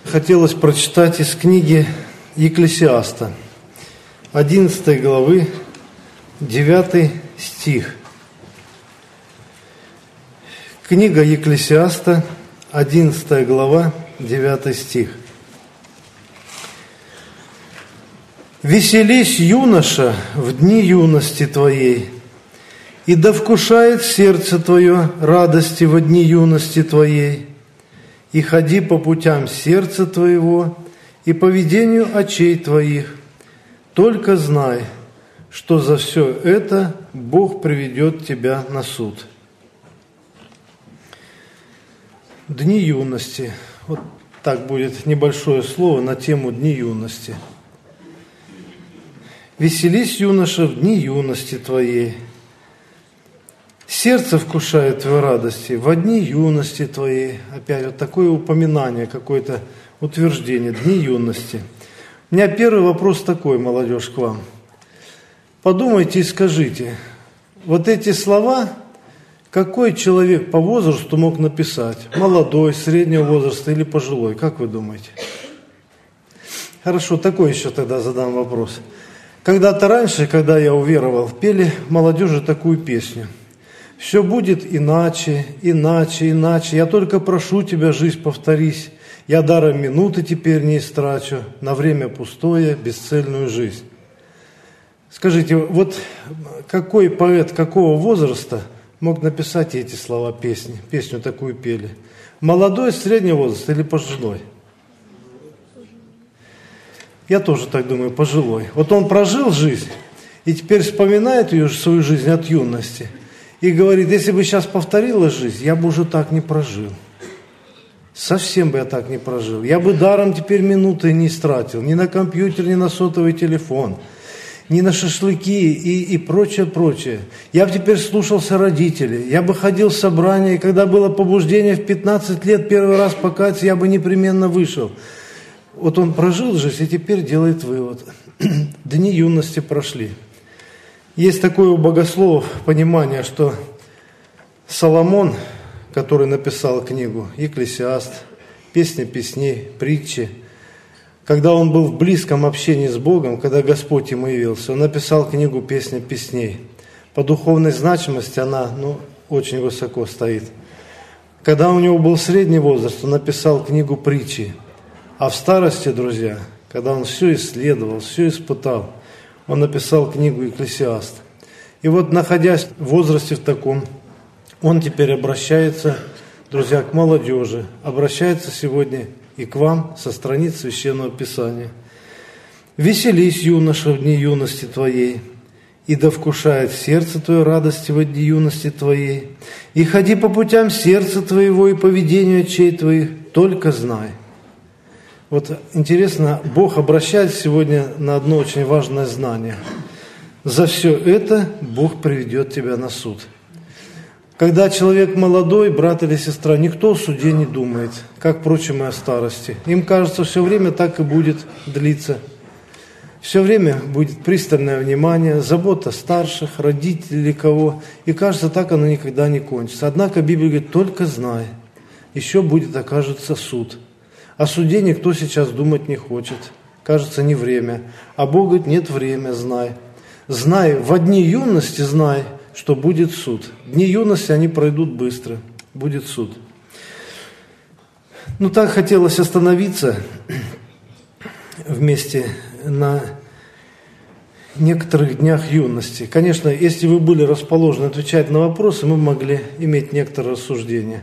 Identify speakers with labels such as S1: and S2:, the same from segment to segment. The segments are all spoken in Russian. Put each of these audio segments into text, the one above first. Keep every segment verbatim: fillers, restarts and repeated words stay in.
S1: Хотелось прочитать из книги Екклесиаста, одиннадцатой главы, девятый стих. Книга Екклесиаста, одиннадцатая глава, девятый стих. «Веселись, юноша, в дни юности твоей, и да вкушает сердце твое радости во дни юности твоей, и ходи по путям сердца твоего и по ведению очей твоих. Только знай, что за все это Бог приведет тебя на суд». Дни юности. Вот так будет небольшое слово на тему дни юности. «Веселись, юноша, в дни юности твоей. Сердце вкушает твоей радости во дни юности твоей». Опять вот такое упоминание, какое-то утверждение, дни юности. У меня первый вопрос такой, молодежь, к вам. Подумайте и скажите, вот эти слова какой человек по возрасту мог написать? Молодой, среднего возраста или пожилой? Как вы думаете? Хорошо, такой еще тогда задам вопрос. Когда-то раньше, когда я уверовал, пели молодежи такую песню. «Все будет иначе, иначе, иначе. Я только прошу тебя, жизнь, повторись. Я даром минуты теперь не истрачу на время пустое, бесцельную жизнь». Скажите, вот какой поэт какого возраста мог написать эти слова песни? Песню такую пели. Молодой, среднего возраста или пожилой? Я тоже так думаю, пожилой. Вот он прожил жизнь и теперь вспоминает ее, свою жизнь от юности. И говорит, если бы сейчас повторила жизнь, я бы уже так не прожил. Совсем бы я так не прожил. Я бы даром теперь минуты не истратил. Ни на компьютер, ни на сотовый телефон, ни на шашлыки и, и прочее, прочее. Я бы теперь слушался родителей. Я бы ходил в собрания, и когда было побуждение в пятнадцать лет первый раз покаяться, я бы непременно вышел. Вот он прожил жизнь и теперь делает вывод. Дни юности прошли. Есть такое у богословов понимание, что Соломон, который написал книгу «Екклесиаст», «Песня песней», «Притчи», когда он был в близком общении с Богом, когда Господь ему явился, он написал книгу «Песня песней». По духовной значимости она ну, очень высоко стоит. Когда у него был средний возраст, он написал книгу «Притчи». А в старости, друзья, когда он все исследовал, все испытал, он написал книгу «Екклесиаст». И вот, находясь в возрасте в таком, он теперь обращается, друзья, к молодежи, обращается сегодня и к вам со страниц Священного Писания. «Веселись, юноша, в дни юности твоей, и да вкушает сердце твое радости во дни юности твоей, и ходи по путям сердца твоего и по ведению очей твоих, только знай». Вот интересно, Бог обращает сегодня на одно очень важное знание. За все это Бог приведет тебя на суд. Когда человек молодой, брат или сестра, никто о суде не думает, как, впрочем, и о старости. Им кажется, все время так и будет длиться. Все время будет пристальное внимание, забота старших, родителей или кого. И кажется, так оно никогда не кончится. Однако Библия говорит, только знай, еще будет, окажется, суд. О суде никто сейчас думать не хочет. Кажется, не время. А Бог говорит, нет времени, знай. Знай, во дни юности знай, что будет суд. Дни юности, они пройдут быстро. Будет суд. Ну, так хотелось остановиться вместе на некоторых днях юности. Конечно, если вы были расположены отвечать на вопросы, мы могли иметь некоторые рассуждения.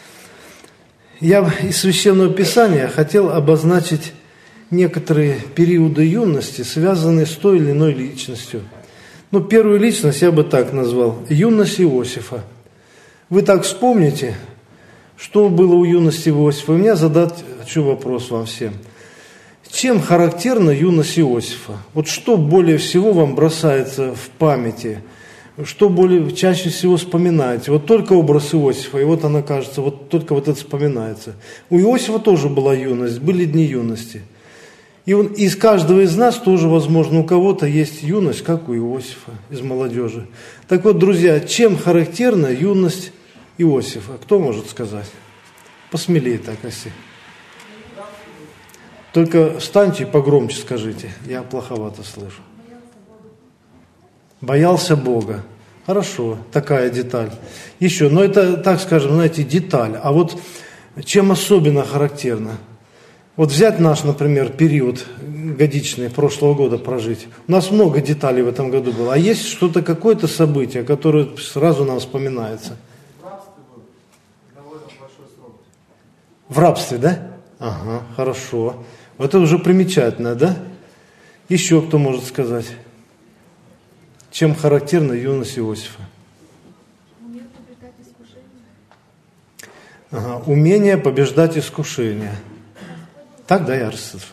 S1: Я из Священного Писания хотел обозначить некоторые периоды юности, связанные с той или иной личностью. Ну, первую личность я бы так назвал – юность Иосифа. Вы так вспомните, что было у юности Иосифа. У меня задать хочу вопрос вам всем. Чем характерна юность Иосифа? Вот что более всего вам бросается в памяти? Что более чаще всего вспоминаете? Вот только образ Иосифа, и вот она кажется, вот только вот это вспоминается. У Иосифа тоже была юность, были дни юности. И он, из каждого из нас тоже, возможно, у кого-то есть юность, как у Иосифа, из молодежи. Так вот, друзья, чем характерна юность Иосифа? Кто может сказать? Посмелее так, Оси. Только встаньте и погромче скажите, я плоховато слышу. Боялся Бога. Хорошо, такая деталь. Еще, но это, так скажем, знаете, деталь. А вот чем особенно характерно? Вот взять наш, например, период годичный прошлого года прожить. У нас много деталей в этом году было. А есть что-то, какое-то событие, которое сразу нам вспоминается?
S2: В рабстве был довольно большой срок.
S1: В рабстве, да? Ага, хорошо. Это уже примечательно, да? Еще кто может сказать? Чем характерна юность Иосифа?
S3: Умение побеждать искушения.
S1: Ага, умение побеждать искушения. Так, да, я расслышал.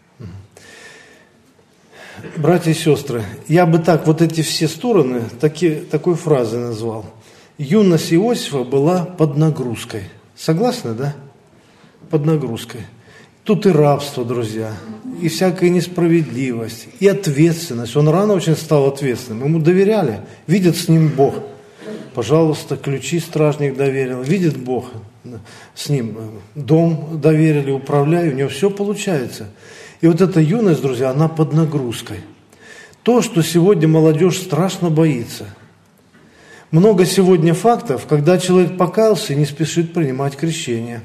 S1: Братья и сестры, я бы так вот эти все стороны таки, такой фразой назвал. Юность Иосифа была под нагрузкой. Согласны, да? Под нагрузкой. Тут и рабство, друзья, и всякая несправедливость, и ответственность. Он рано очень стал ответственным. Ему доверяли. Видит с ним Бог. Пожалуйста, ключи стражник доверил. Видит Бог с ним. Дом доверили, управляю. У него все получается. И вот эта юность, друзья, она под нагрузкой. То, что сегодня молодежь страшно боится. Много сегодня фактов, когда человек покаялся и не спешит принимать крещение.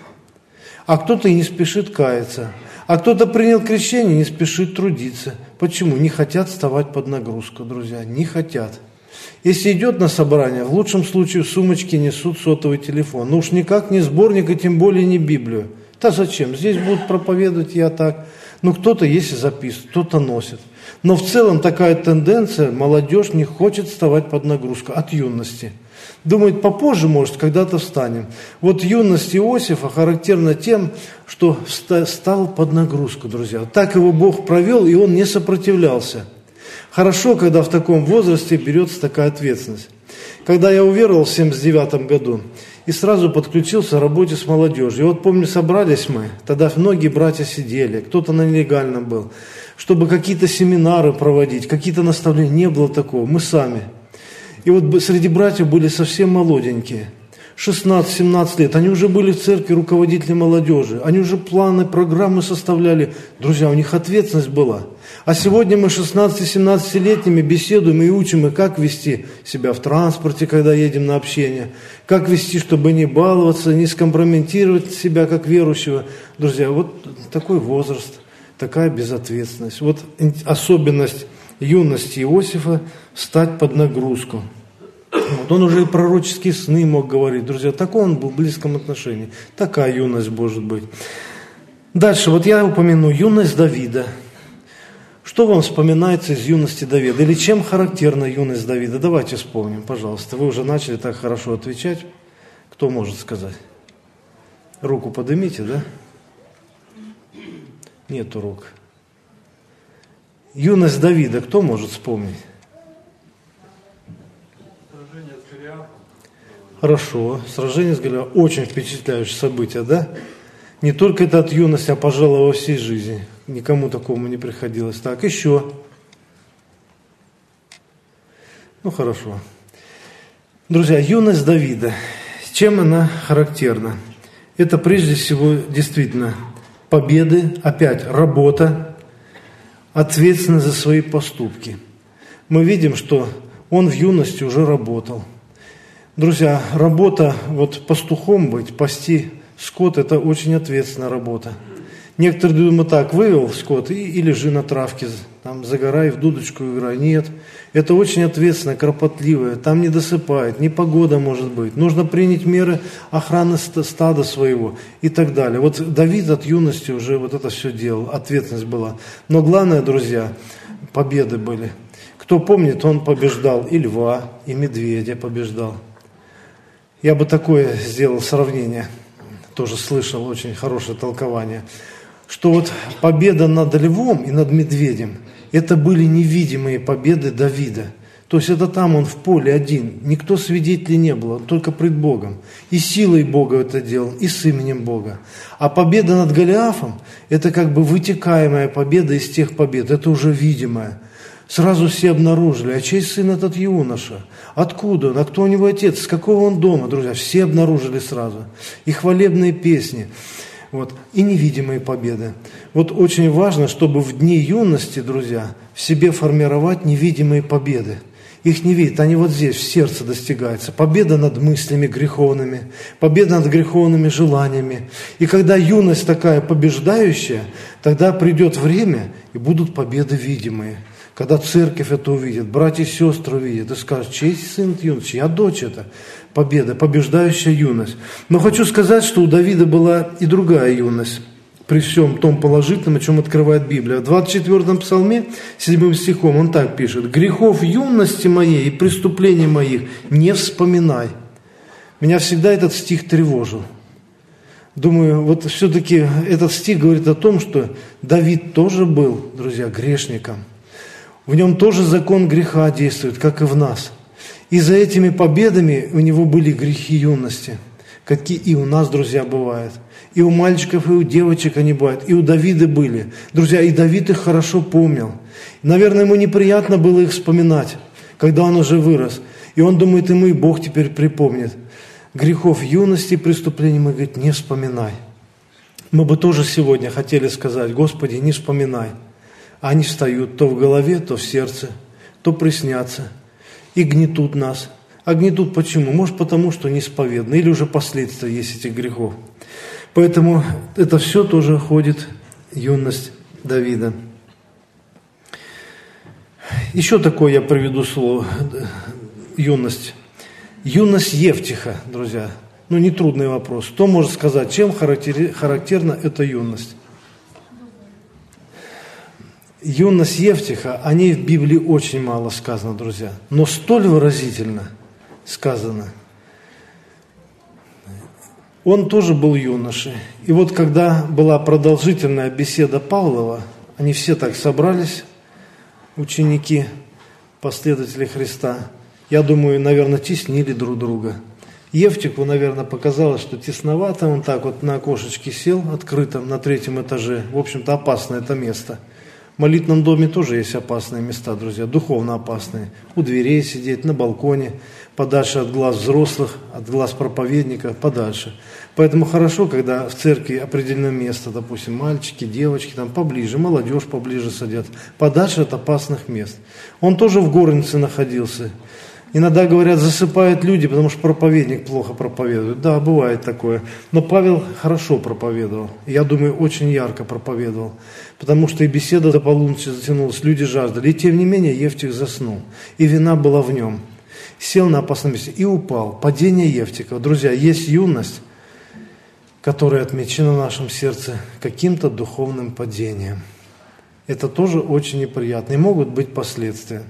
S1: А кто-то и не спешит каяться. А кто-то принял крещение и не спешит трудиться. Почему? Не хотят вставать под нагрузку, друзья, не хотят. Если идет на собрание, в лучшем случае в сумочке несут сотовый телефон. Ну уж никак не сборник, и тем более не Библию. Да зачем? Здесь будут проповедовать, я так. Ну кто-то есть и записывает, кто-то носит. Но в целом такая тенденция, молодежь не хочет вставать под нагрузку от юности. Думает, попозже, может, когда-то встанем. Вот юность Иосифа характерна тем, что стал под нагрузку, друзья. Так его Бог провел, и он не сопротивлялся. Хорошо, когда в таком возрасте берется такая ответственность. Когда я уверовал в семьдесят девятом году и сразу подключился к работе с молодежью. И вот помню, собрались мы, тогда многие братья сидели, кто-то на нелегальном был, чтобы какие-то семинары проводить, какие-то наставления. Не было такого, мы сами. И вот среди братьев были совсем молоденькие, шестнадцать-семнадцать лет. Они уже были в церкви руководители молодежи. Они уже планы, программы составляли. Друзья, у них ответственность была. А сегодня мы шестнадцати-семнадцатилетними беседуем и учим, и как вести себя в транспорте, когда едем на общение. Как вести, чтобы не баловаться, не скомпрометировать себя как верующего. Друзья, вот такой возраст, такая безответственность. Вот особенность юности Иосифа – стать под нагрузку. Вот он уже и пророческие сны мог говорить. Друзья, такой он был в близком отношении. Такая юность может быть. Дальше, вот я упомяну юность Давида. Что вам вспоминается из юности Давида? Или чем характерна юность Давида? Давайте вспомним, пожалуйста. Вы уже начали так хорошо отвечать. Кто может сказать? Руку поднимите, да? Нету рук. Юность Давида, кто может вспомнить?
S2: Сражение с Голиафом.
S1: Хорошо, сражение с Голиафом. Очень впечатляющее событие, да? Не только это от юности, а, пожалуй, во всей жизни. Никому такому не приходилось. Так, еще. Ну, хорошо. Друзья, юность Давида. Чем она характерна? Это прежде всего действительно победы, опять работа, ответственность за свои поступки. Мы видим, что он в юности уже работал. Друзья, работа, вот пастухом быть, пасти скот – это очень ответственная работа. Некоторые думают так, вывел скот и, и лежи на травке, там загорай, в дудочку играй. Нет, это очень ответственно, кропотливое, там не досыпает, непогода может быть. Нужно принять меры охраны стада своего и так далее. Вот Давид от юности уже вот это все делал, ответственность была. Но главное, друзья, победы были. Кто помнит, он побеждал и льва, и медведя побеждал. Я бы такое сделал сравнение, тоже слышал очень хорошее толкование, что вот победа над львом и над медведем, это были невидимые победы Давида. То есть это там он в поле один, никто свидетелей не было, только пред Богом. И силой Бога это делал, и с именем Бога. А победа над Голиафом, это как бы вытекаемая победа из тех побед, это уже видимая. Сразу все обнаружили, а чей сын этот юноша? Откуда он? А кто у него отец? С какого он дома, друзья? Все обнаружили сразу. И хвалебные песни. Вот. И невидимые победы. Вот очень важно, чтобы в дни юности, друзья, в себе формировать невидимые победы. Их не видят, они вот здесь, в сердце достигаются. Победа над мыслями греховными, победа над греховными желаниями. И когда юность такая побеждающая, тогда придет время, и будут победы видимые. Когда церковь это увидит, братья и сестры увидят, и скажут, чей сын юность, чья дочь это? Победа, побеждающая юность. Но хочу сказать, что у Давида была и другая юность. При всем том положительном, о чем открывает Библия. В двадцать четвёртом псалме, седьмым стихом, он так пишет. «Грехов юности моей и преступлений моих не вспоминай». Меня всегда этот стих тревожил. Думаю, вот все-таки этот стих говорит о том, что Давид тоже был, друзья, грешником. В нем тоже закон греха действует, как и в нас. И за этими победами у него были грехи юности, какие и у нас, друзья, бывают. И у мальчиков, и у девочек они бывают, и у Давида были. Друзья, и Давид их хорошо помнил. Наверное, ему неприятно было их вспоминать, когда он уже вырос. И он думает, и мы, Бог теперь припомнит. Грехов юности и преступлений мы, говорит, не вспоминай. Мы бы тоже сегодня хотели сказать, Господи, не вспоминай. А они встают то в голове, то в сердце, то приснятся и гнетут нас. А гнетут почему? Может, потому что неисповедны, или уже последствия есть этих грехов. Поэтому это все тоже ходит юность Давида. Еще такое я приведу слово юность. Юность Евтиха, друзья. Ну, нетрудный вопрос. Кто может сказать, чем характерна эта юность? Юность Евтиха, о ней в Библии очень мало сказано, друзья. Но столь выразительно сказано. Он тоже был юношей. И вот когда была продолжительная беседа Павлова, они все так собрались, ученики, последователи Христа. Я думаю, наверное, теснили друг друга. Евтиху, наверное, показалось, что тесновато. Он так вот на окошечке сел, открытом, на третьем этаже. В общем-то, опасное это место. В молитвенном доме тоже есть опасные места, друзья, духовно опасные. У дверей сидеть, на балконе, подальше от глаз взрослых, от глаз проповедника, подальше. Поэтому хорошо, когда в церкви определено место, допустим, мальчики, девочки, там поближе, молодежь поближе садят, подальше от опасных мест. Он тоже в горнице находился. Иногда, говорят, засыпают люди, потому что проповедник плохо проповедует. Да, бывает такое. Но Павел хорошо проповедовал. Я думаю, очень ярко проповедовал. Потому что и беседа до полуночи затянулась, люди жаждали. И тем не менее Евтих заснул. И вина была в нем. Сел на опасном месте и упал. Падение Евтика. Друзья, есть юность, которая отмечена в нашем сердце каким-то духовным падением. Это тоже очень неприятно. И могут быть последствия.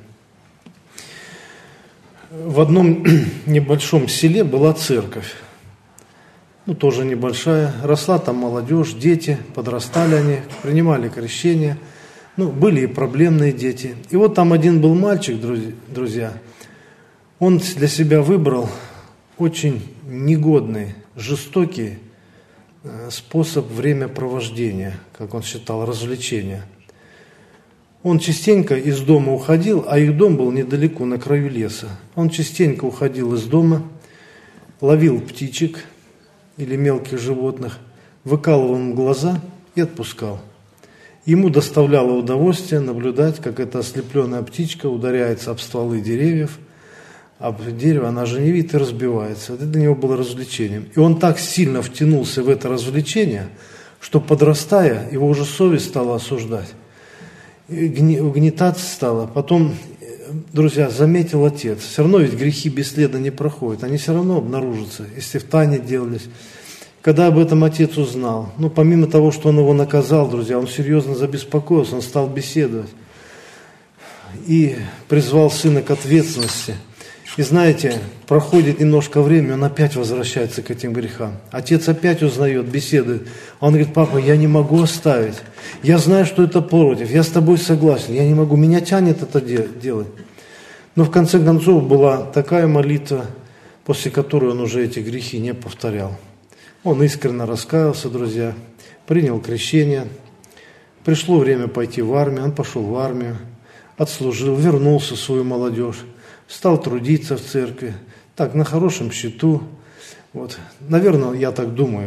S1: В одном небольшом селе была церковь, ну тоже небольшая, росла там молодежь, дети, подрастали они, принимали крещение, ну были и проблемные дети. И вот там один был мальчик, друзья, он для себя выбрал очень негодный, жестокий способ времяпровождения, как он считал, развлечения. Он частенько из дома уходил, а их дом был недалеко, на краю леса. Он частенько уходил из дома, ловил птичек или мелких животных, выкалывал им глаза и отпускал. Ему доставляло удовольствие наблюдать, как эта ослепленная птичка ударяется об стволы деревьев, об дерево, она же не видит и разбивается. Это для него было развлечением. И он так сильно втянулся в это развлечение, что, подрастая, его уже совесть стала осуждать. Угнетаться стало. Потом, друзья, заметил отец. Все равно ведь грехи бесследно не проходят. Они все равно обнаружатся, если в тайне делались. Когда об этом отец узнал, ну, помимо того, что он его наказал, друзья, он серьезно забеспокоился, он стал беседовать. И призвал сына к ответственности. И знаете, проходит немножко времени, он опять возвращается к этим грехам. Отец опять узнает, беседует. Он говорит, папа, я не могу оставить. Я знаю, что это против, я с тобой согласен, я не могу, меня тянет это делать. Но в конце концов была такая молитва, после которой он уже эти грехи не повторял. Он искренне раскаялся, друзья, принял крещение. Пришло время пойти в армию, он пошел в армию, отслужил, вернулся в свою молодежь. Стал трудиться в церкви, так, на хорошем счету. Вот. Наверное, я так думаю,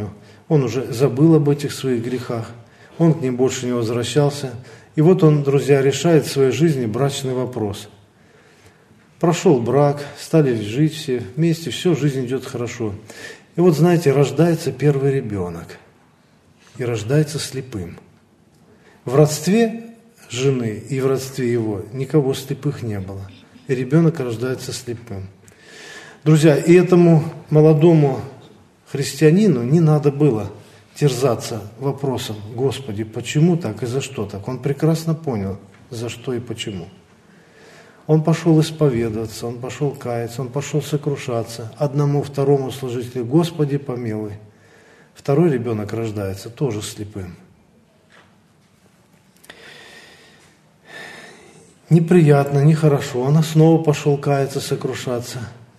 S1: Он уже забыл об этих своих грехах, он к ним больше не возвращался. И вот он, друзья, решает в своей жизни брачный вопрос. Прошел брак, стали жить все вместе, все, жизнь идет хорошо. И вот, знаете, рождается первый ребенок. И рождается слепым. В родстве жены и в родстве его никого слепых не было. И ребенок рождается слепым. Друзья, и этому молодому христианину не надо было терзаться вопросом: Господи, почему так и за что так? Он прекрасно понял, за что и почему. Он пошел исповедоваться, он пошел каяться, он пошел сокрушаться. Одному, второму служителю: Господи, помилуй. Второй ребенок рождается тоже слепым. Неприятно, нехорошо. Он снова пошел каяться, сокрушаться.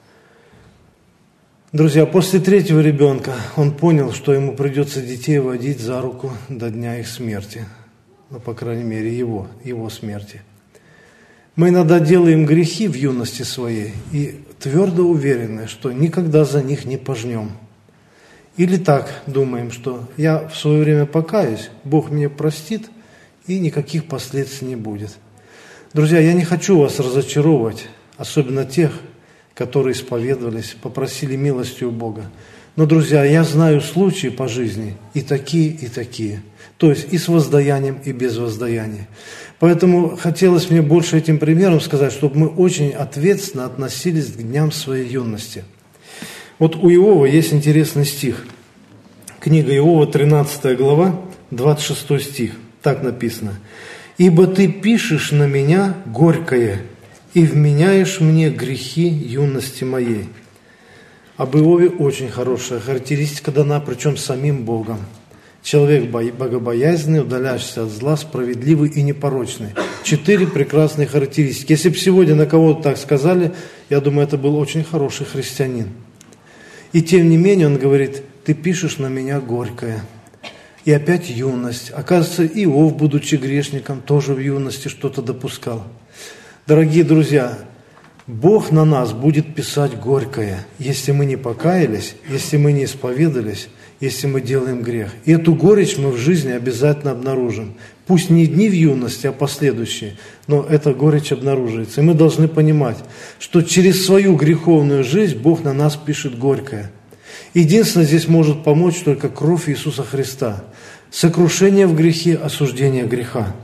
S1: Друзья, после третьего ребенка он понял, что ему придется детей водить за руку до дня их смерти. Ну, по крайней мере, его, его смерти. Мы иногда делаем грехи в юности своей и твердо уверены, что никогда за них не пожнем. Или так думаем, что я в свое время покаюсь, Бог меня простит, и никаких последствий не будет. Друзья, я не хочу вас разочаровывать, особенно тех, которые исповедовались, попросили милости у Бога. Но, друзья, я знаю случаи по жизни и такие, и такие. То есть и с воздаянием, и без воздаяния. Поэтому хотелось мне больше этим примером сказать, чтобы мы очень ответственно относились к дням своей юности. Вот у Иова есть интересный стих. Книга Иова, тринадцатая глава, двадцать шестой стих. Так написано. «Ибо ты пишешь на меня горькое, и вменяешь мне грехи юности моей». Об Иове очень хорошая характеристика дана, причем самим Богом. Человек богобоязненный, удаляющийся от зла, справедливый и непорочный. Четыре прекрасные характеристики. Если бы сегодня на кого-то так сказали, я думаю, это был очень хороший христианин. И тем не менее он говорит: ты пишешь на меня горькое. И опять юность. Оказывается, Иов, будучи грешником, тоже в юности что-то допускал. Дорогие друзья, Бог на нас будет писать горькое, если мы не покаялись, если мы не исповедались, если мы делаем грех. И эту горечь мы в жизни обязательно обнаружим. Пусть не дни в юности, а последующие, но эта горечь обнаруживается. И мы должны понимать, что через свою греховную жизнь Бог на нас пишет горькое. Единственное, здесь может помочь только кровь Иисуса Христа. Сокрушение в грехе, осуждение греха.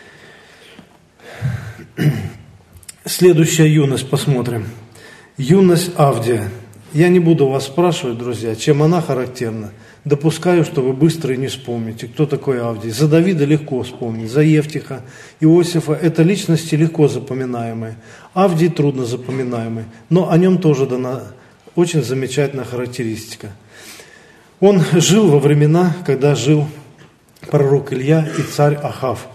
S1: Следующая юность посмотрим. Юность Авдия. Я не буду вас спрашивать, друзья, чем она характерна. Допускаю, что вы быстро и не вспомните, кто такой Авдий. За Давида легко вспомнить, за Евтиха, Иосифа. Это личности легко запоминаемые. Авдий трудно запоминаемый, но о нем тоже дана очень замечательная характеристика. Он жил во времена, когда жил пророк Илья и царь Ахав.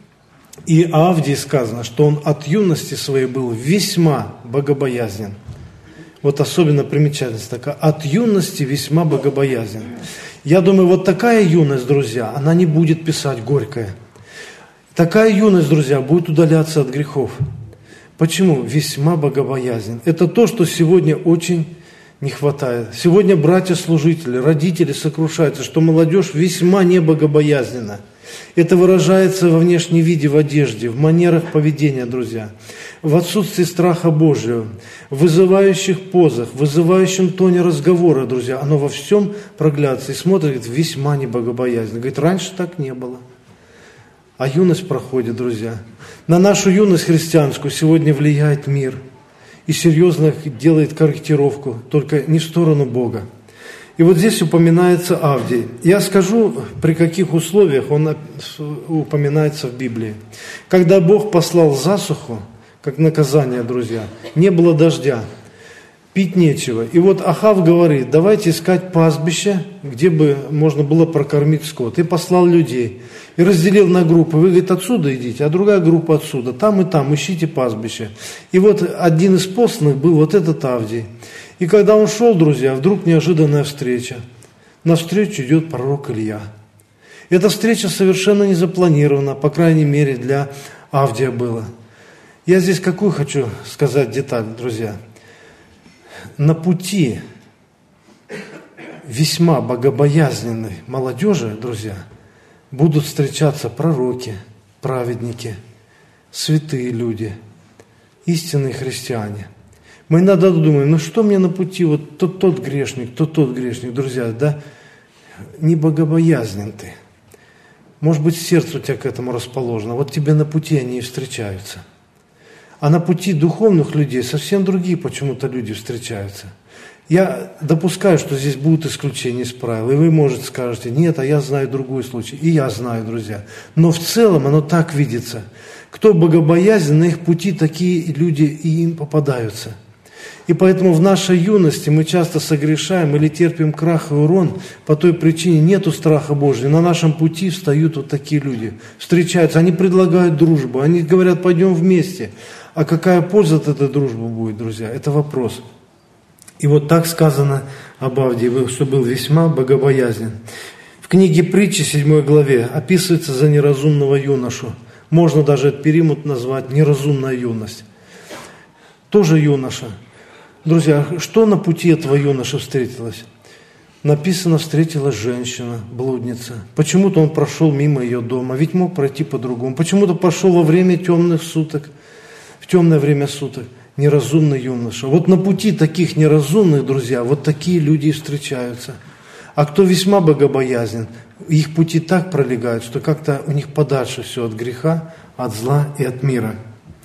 S1: И о Авдии сказано, что он от юности своей был весьма богобоязнен. Вот особенно примечательность такая. От юности весьма богобоязнен. Я думаю, вот такая юность, друзья, она не будет писать горькое. Такая юность, друзья, будет удаляться от грехов. Почему? Весьма богобоязнен. Это то, что сегодня очень не хватает. Сегодня братья-служители, родители сокрушаются, что молодежь весьма небогобоязненна. Это выражается во внешнем виде, в одежде, в манерах поведения, друзья, в отсутствии страха Божьего, в вызывающих позах, в вызывающем тоне разговора, друзья. Оно во всем проглядывается и смотрит, говорит, весьма небогобоязненно. Говорит, раньше так не было. А юность проходит, друзья. На нашу юность христианскую сегодня влияет мир и серьезно делает корректировку, только не в сторону Бога. И вот здесь упоминается Авдий. Я скажу, при каких условиях он упоминается в Библии. Когда Бог послал засуху, как наказание, друзья, не было дождя, пить нечего. И вот Ахав говорит, давайте искать пастбище, где бы можно было прокормить скот. И послал людей. И разделил на группы. Вы, говорит, отсюда идите, а другая группа отсюда. Там и там ищите пастбище. И вот один из посланных был вот этот Авдий. И когда он шел, друзья, вдруг неожиданная встреча. Навстречу идет пророк Илья. Эта встреча совершенно не запланирована, по крайней мере, для Авдия была. Я здесь какую хочу сказать деталь, друзья. На пути весьма богобоязненной молодежи, друзья, будут встречаться пророки, праведники, святые люди, истинные христиане. Мы иногда думаем, ну что мне на пути, вот то тот грешник, то тот грешник, друзья, да, не богобоязнен ты. Может быть, сердце у тебя к этому расположено, вот тебе на пути они и встречаются. А на пути духовных людей совсем другие почему-то люди встречаются. Я допускаю, что здесь будут исключения из правил, и вы, может, скажете, нет, а я знаю другой случай, и я знаю, друзья. Но в целом оно так видится. Кто богобоязнен, на их пути такие люди и им попадаются. И поэтому в нашей юности мы часто согрешаем или терпим крах и урон по той причине, нету страха Божьего. На нашем пути встают вот такие люди, встречаются, они предлагают дружбу, они говорят, пойдем вместе. А какая польза от этой дружбы будет, друзья? Это вопрос. И вот так сказано об Авдии, что был весьма богобоязнен. В книге Притчи, седьмой главе, описывается за неразумного юношу. Можно даже этот период назвать неразумная юность. Тоже юноша. Друзья, что на пути этого юноши встретилось? Написано, встретилась женщина, блудница. Почему-то он прошел мимо ее дома, ведь мог пройти по-другому. Почему-то пошел во время темных суток, в темное время суток. Неразумный юноша. Вот на пути таких неразумных, друзья, вот такие люди и встречаются. А кто весьма богобоязнен, их пути так пролегают, что как-то у них подальше все от греха, от зла и от мира.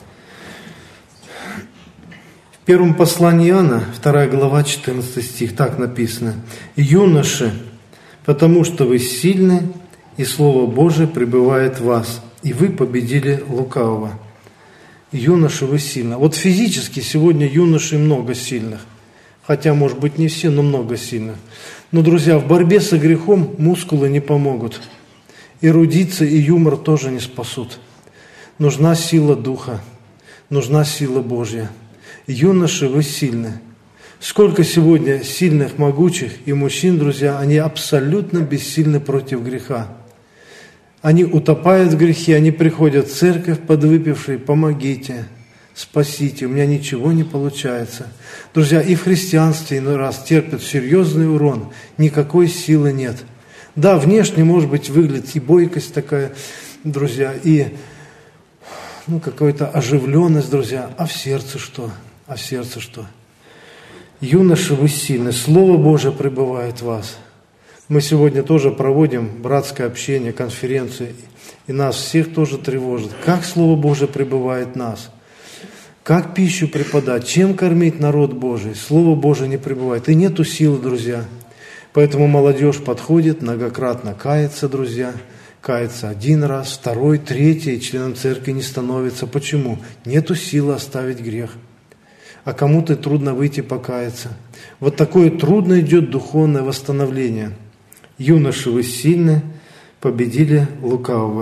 S1: В первом послании Иоанна, вторая глава, четырнадцатый стих, так написано. «Юноши, потому что вы сильны, и Слово Божие пребывает в вас, и вы победили лукавого». Юноши, вы сильны. Вот физически сегодня юношей много сильных. Хотя, может быть, не все, но много сильных. Но, друзья, в борьбе со грехом мускулы не помогут. Эрудиция и юмор тоже не спасут. Нужна сила Духа, нужна сила Божья. Юноши, вы сильны. Сколько сегодня сильных, могучих и мужчин, друзья, они абсолютно бессильны против греха. Они утопают в грехе, они приходят в церковь подвыпившие, помогите, спасите, у меня ничего не получается. Друзья, и в христианстве иной раз терпят серьезный урон, никакой силы нет. Да, внешне, может быть, выглядит и бойкость такая, друзья, и ну, какая-то оживленность, друзья, а в сердце что? А в сердце что? Юноши, вы сильны, Слово Божие пребывает в вас. Мы сегодня тоже проводим братское общение, конференции, и нас всех тоже тревожит. Как Слово Божие пребывает в нас? Как пищу преподать? Чем кормить народ Божий? Слово Божие не пребывает. И нету силы, друзья. Поэтому молодежь подходит, многократно кается, друзья. Кается один раз, второй, третий, и членом церкви не становится. Почему? Нету силы оставить грех. А кому-то трудно выйти покаяться. Вот такое трудно идет духовное восстановление. Юноши, вы сильны, победили лукавого.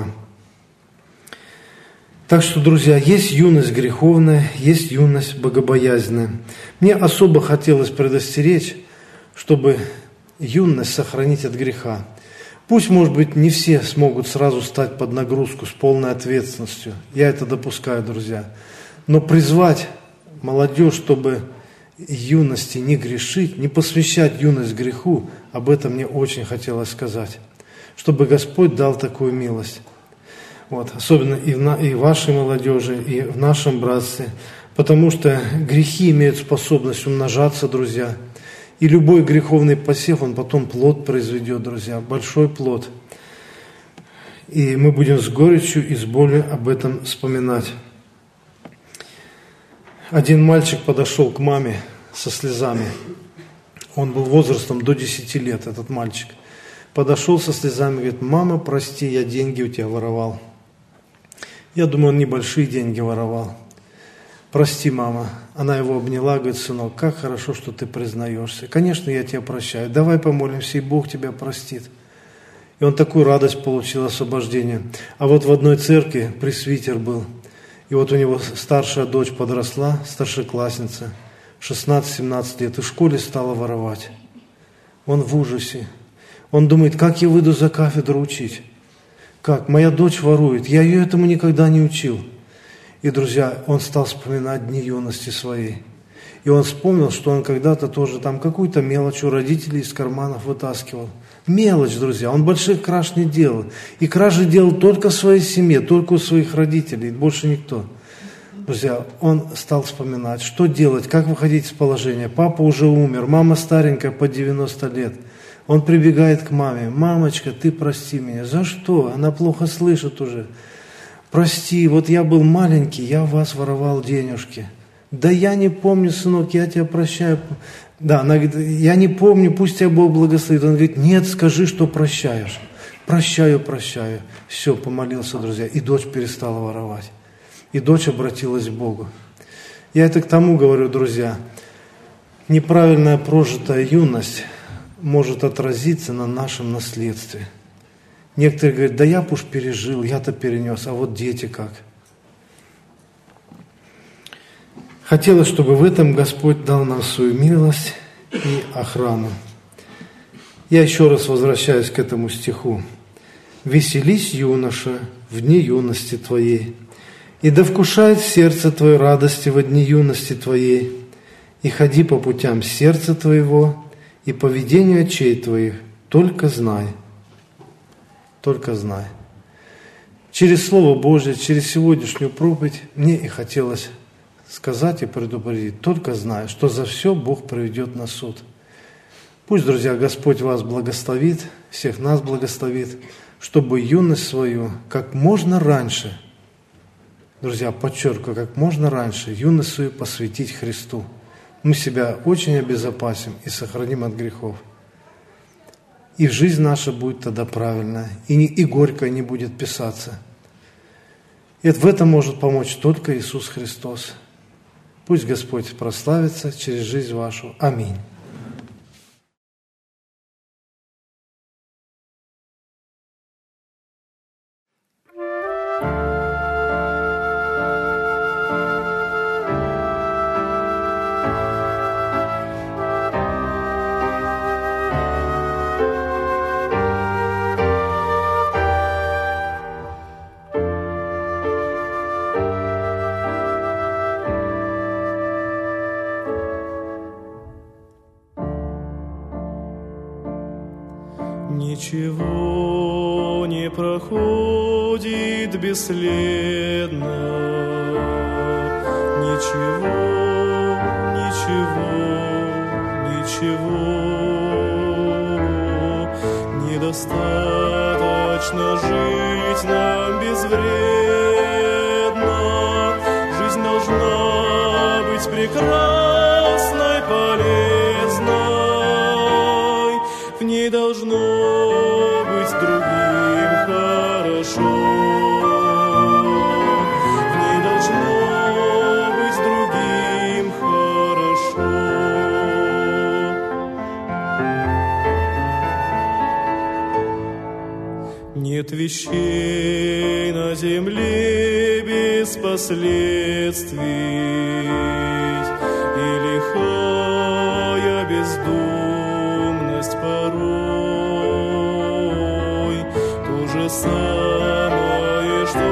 S1: Так что, друзья, есть юность греховная, есть юность богобоязненная. Мне особо хотелось предостеречь, чтобы юность сохранить от греха. Пусть, может быть, не все смогут сразу стать под нагрузку с полной ответственностью. Я это допускаю, друзья. Но призвать молодежь, чтобы юности не грешить, не посвящать юность греху, об этом мне очень хотелось сказать. Чтобы Господь дал такую милость. Вот, особенно и в, на, и в вашей молодежи, и в нашем братстве. Потому что грехи имеют способность умножаться, друзья. И любой греховный посев, он потом плод произведет, друзья, большой плод. И мы будем с горечью и с болью об этом вспоминать. Один мальчик подошел к маме со слезами. Он был возрастом до десяти лет, этот мальчик. Подошел со слезами, говорит: мама, прости, я деньги у тебя воровал. Я думаю, он небольшие деньги воровал. Прости, мама. Она его обняла, говорит: сынок, как хорошо, что ты признаешься. Конечно, я тебя прощаю. Давай помолимся, и Бог тебя простит. И он такую радость получил, освобождение. А вот в одной церкви пресвитер был. И вот у него старшая дочь подросла, старшеклассница, шестнадцать-семнадцать лет, и в школе стала воровать. Он в ужасе. Он думает: как я выйду за кафедру учить? Как? Моя дочь ворует. Я ее этому никогда не учил. И, друзья, он стал вспоминать дни юности своей. И он вспомнил, что он когда-то тоже там какую-то мелочь у родителей из карманов вытаскивал. Мелочь, друзья, он больших краж не делал. И кражи делал только в своей семье, только у своих родителей, больше никто. Друзья, он стал вспоминать, что делать, как выходить из положения. Папа уже умер, мама старенькая, по девяносто лет. Он прибегает к маме: «Мамочка, ты прости меня». «За что?» Она плохо слышит уже. «Прости, вот я был маленький, я у вас воровал денежки». «Да я не помню, сынок, я тебя прощаю». Да, она говорит: «Я не помню, пусть тебя Бог благословит». Он говорит: «Нет, скажи, что прощаешь». «Прощаю, прощаю». Все, помолился, друзья, и дочь перестала воровать. И дочь обратилась к Богу. Я это к тому говорю, друзья, неправильная прожитая юность может отразиться на нашем наследстве. Некоторые говорят: да я б уж пережил, я-то перенес, а вот дети как. Хотелось, чтобы в этом Господь дал нам свою милость и охрану. Я еще раз возвращаюсь к этому стиху. «Веселись, юноша, в дни юности твоей, и да вкушает сердце твое радости во дни юности твоей, и ходи по путям сердца твоего, и по ведению очей твоих, только знай». Только знай. Через Слово Божье, через сегодняшнюю проповедь мне и хотелось сказать и предупредить: только знай, что за все Бог проведет на суд. Пусть, друзья, Господь вас благословит, всех нас благословит, чтобы юность свою как можно раньше, друзья, подчеркиваю, как можно раньше юность свою посвятить Христу. Мы себя очень обезопасим и сохраним от грехов. И жизнь наша будет тогда правильная, и, не, и горько не будет писаться. И в этом может помочь только Иисус Христос. Пусть Господь прославится через жизнь вашу. Аминь.
S4: Ничего не проходит бесследно, ничего, ничего, ничего. Недостаточно жить нам безвредно, жизнь должна быть прекрасной, полезной, в ней должно быть другим хорошо, в ней должно быть другим хорошо. Нет вещей на земле без последствий, и лихая бездумность порой то же самое, что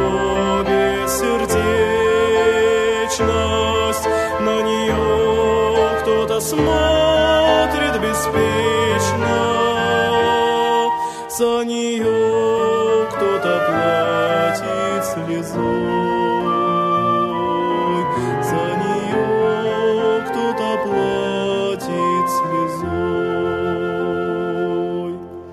S4: бессердечность. На нее кто-то смотрит беспечно, за нее кто-то платит слезой, за нее кто-то платит слезой.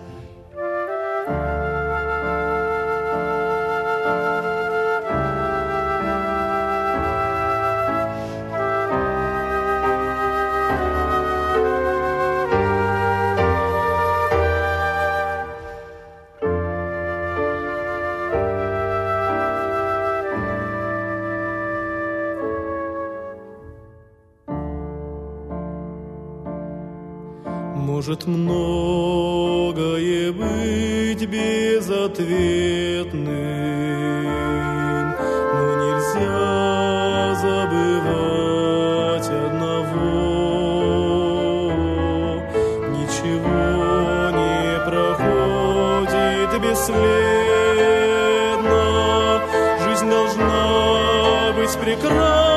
S4: Может многое быть безответным, но нельзя забывать одного: ничего не проходит бесследно, жизнь должна быть прекрасной,